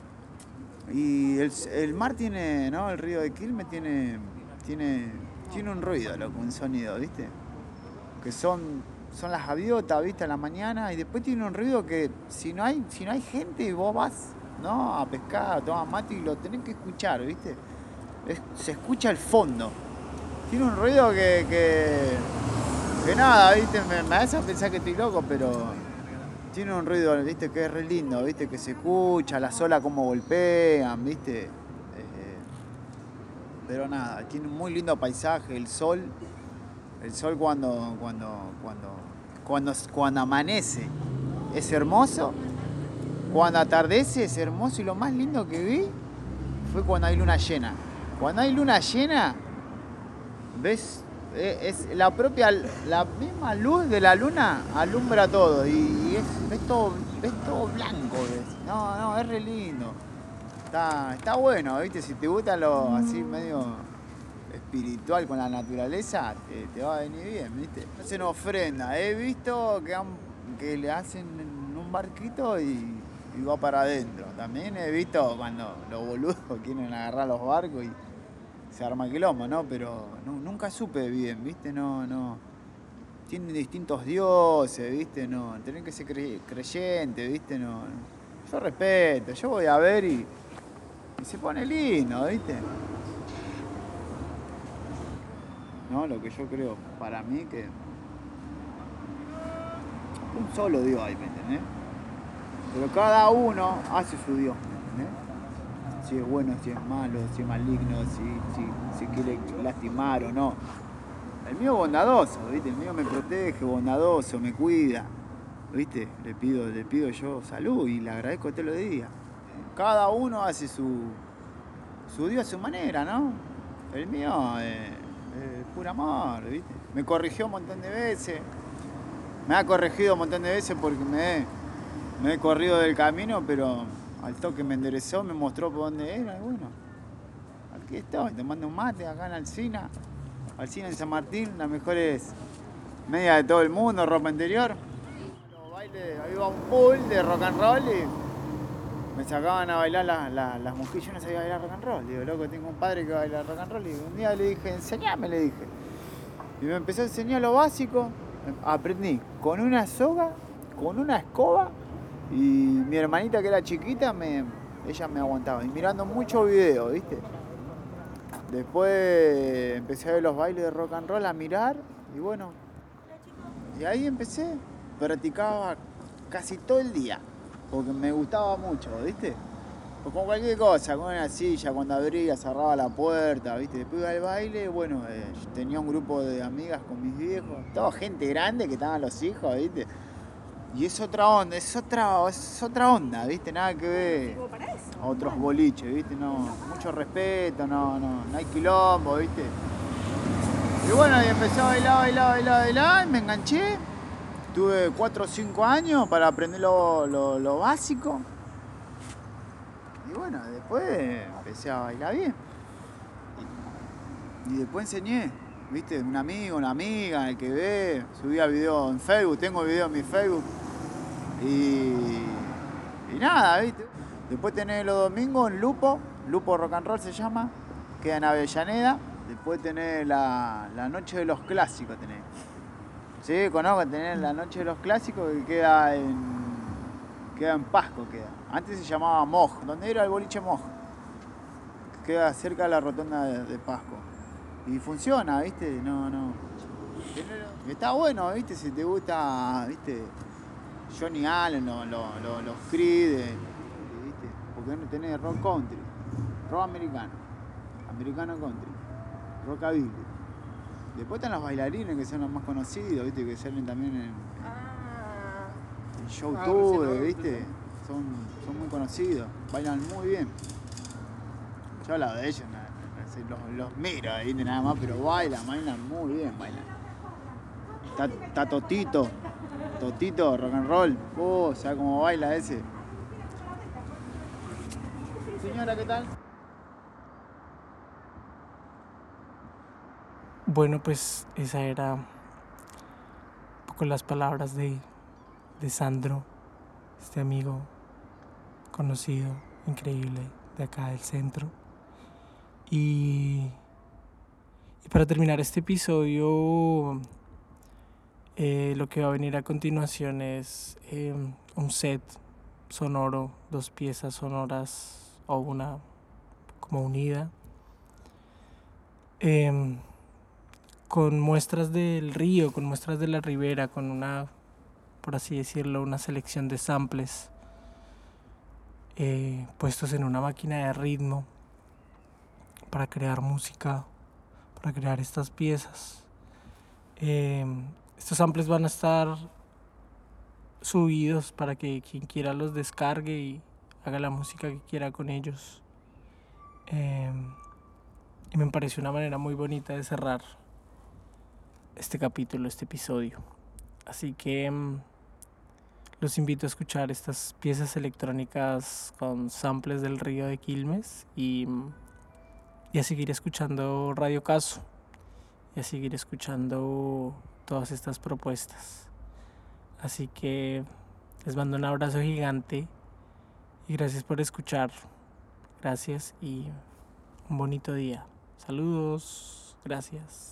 Y el, el mar tiene, ¿no? El río de Quilmes tiene, tiene, tiene un ruido, loco, un sonido, ¿viste? Que son, son las gaviotas, ¿viste? A la mañana, y después tiene un ruido que si no hay, si no hay gente, vos vas, ¿no? A pescar, a tomar mate y lo tenés que escuchar, ¿viste? Es, se escucha el fondo. Tiene un ruido que, que, que nada, ¿viste? Me, me hace pensar que estoy loco, pero tiene un ruido, ¿viste? Que es re lindo, ¿viste? Que se escucha, las olas como golpean, ¿viste? Eh, pero nada, tiene un muy lindo paisaje, el sol, el sol cuando, cuando, cuando, cuando, cuando amanece es hermoso, cuando atardece es hermoso, y lo más lindo que vi fue cuando hay luna llena. Cuando hay luna llena, ves, es la propia, la misma luz de la luna alumbra todo, y es, ves todo, ves todo blanco, ves. No, no, es re lindo. Está, está bueno, ¿viste? Si te gusta lo así medio espiritual con la naturaleza, te, te va a venir bien, ¿viste? Hacen ofrenda. He visto que, han, que le hacen en un barquito y, y va para adentro. También he visto cuando los boludos quieren agarrar los barcos y se arma quilombo, ¿no? Pero no, nunca supe bien, ¿viste? No, no. Tienen distintos dioses, ¿viste? No, tienen que ser cre- creyentes, ¿viste? No, no. Yo respeto, yo voy a ver y, y se pone lindo, ¿viste? No, lo que yo creo, para mí que un solo Dios hay, ¿me entendés? Pero cada uno hace su Dios, ¿me entendés? Si es bueno, si es malo, si es maligno, si, si, si quiere lastimar o no. El mío es bondadoso, ¿viste? El mío me protege, bondadoso, me cuida, ¿viste? Le pido, le pido yo salud y le agradezco todos los días. Cada uno hace su, su Dios a su manera, ¿no? El mío es, es puro amor, ¿viste? Me corrigió un montón de veces. Me ha corregido un montón de veces porque me he, me he corrido del camino, pero al toque me enderezó, me mostró por dónde era, y bueno, aquí estoy, tomando un mate acá en Alsina, Alsina en San Martín, las mejores medias de todo el mundo, ropa interior. Los bailes, iba a un pool de rock and roll y me sacaban a bailar las, las, las mujeres, yo no sabía bailar rock and roll, digo, loco, tengo un padre que baila rock and roll, y un día le dije, enseñame, le dije, y me empezó a enseñar lo básico, aprendí con una soga, con una escoba, y mi hermanita que era chiquita, me, ella me aguantaba. Y mirando muchos videos, ¿viste? Después empecé a ver los bailes de rock and roll, a mirar, y bueno. Y ahí empecé, practicaba casi todo el día, porque me gustaba mucho, ¿viste? Pues con cualquier cosa, con una silla, cuando abría, cerraba la puerta, ¿viste? Después iba al baile, bueno, eh, tenía un grupo de amigas con mis viejos, toda gente grande que estaban los hijos, ¿viste? Y es otra onda, es otra, es otra onda, ¿viste? Nada que ver a otros boliches, ¿viste? No, mucho respeto, no, no, no hay quilombo, ¿viste? Y bueno, y empecé a bailar, bailar, bailar, bailar, y me enganché. Tuve cuatro o cinco años para aprender lo, lo, lo básico. Y bueno, después empecé a bailar bien. Y, y después enseñé, ¿viste? Un amigo, una amiga, el que ve, subía videos en Facebook, tengo videos en mi Facebook. Y, y nada, ¿viste? Después tenés los domingos en Lupo, Lupo Rock and Roll se llama, queda en Avellaneda. Después tenés la, la noche de los clásicos, tenés. Sí, conozco, tenés la noche de los clásicos que queda en, queda en Pasco, queda. Antes se llamaba Moj, donde era el boliche Moj. Queda cerca de la rotonda de, de Pasco. Y funciona, ¿viste? No, no. Está bueno, ¿viste? Si te gusta, ¿viste? Johnny Allen, los, los, los, los Creed, ¿viste? Porque no tenés rock country, rock americano, americano country, rockabilly. Después están los bailarines que son los más conocidos, ¿viste? Que salen también en, Ah. en show Ah, tour, recién, ¿viste? Son, son muy conocidos, bailan muy bien. Yo hablo de ellos, no, los, los miro ahí nada más, pero bailan, bailan muy bien, bailan. Está, está Totito. Totito, rock and roll. Oh, ¿sabes cómo baila ese? Señora, ¿qué tal? Bueno, pues esa era un poco las palabras de, de Sandro, este amigo conocido, increíble, de acá del centro. Y, y para terminar este episodio, Eh, lo que va a venir a continuación es eh, un set sonoro, dos piezas sonoras o una como unida, eh, con muestras del río, con muestras de la ribera, con una, por así decirlo, una selección de samples eh, puestos en una máquina de ritmo para crear música, para crear estas piezas. Eh, estos samples van a estar subidos para que quien quiera los descargue y haga la música que quiera con ellos. Eh, y me pareció una manera muy bonita de cerrar este capítulo, este episodio. Así que um, los invito a escuchar estas piezas electrónicas con samples del río de Quilmes y, y a seguir escuchando Radio Caso y a seguir escuchando todas estas propuestas. Así que les mando un abrazo gigante y gracias por escuchar. Gracias y un bonito día. Saludos. Gracias.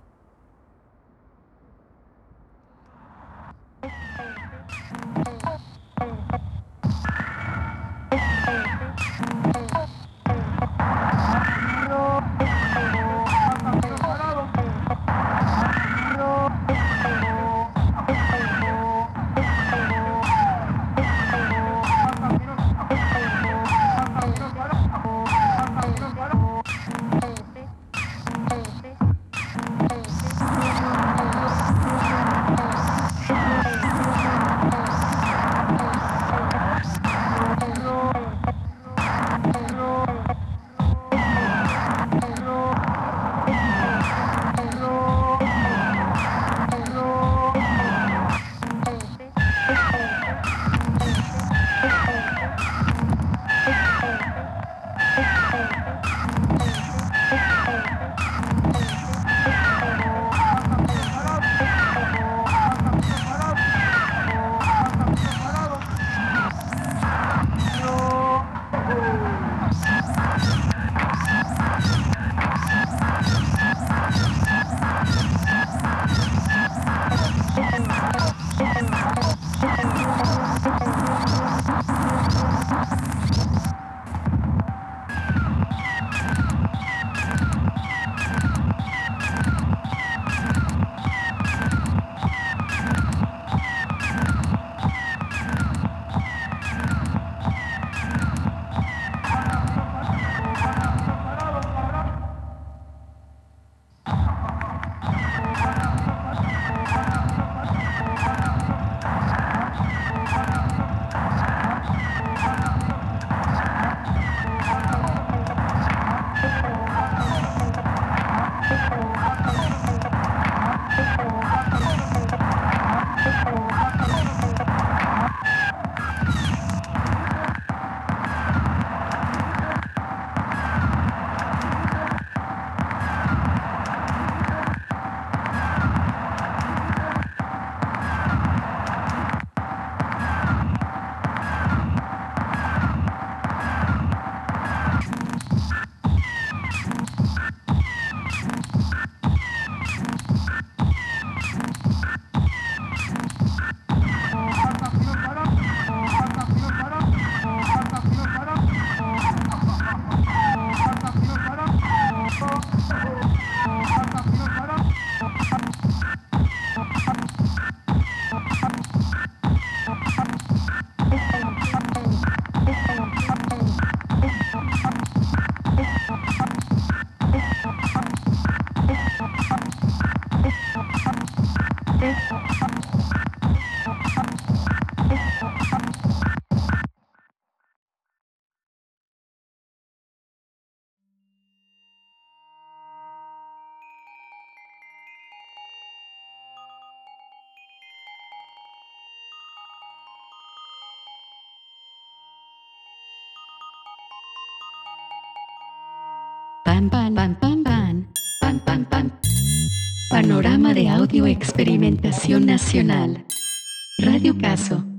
Pan, pan, pan, pan, pan, pan, pan, pan. Panorama de audio experimentación nacional. Radio Caso.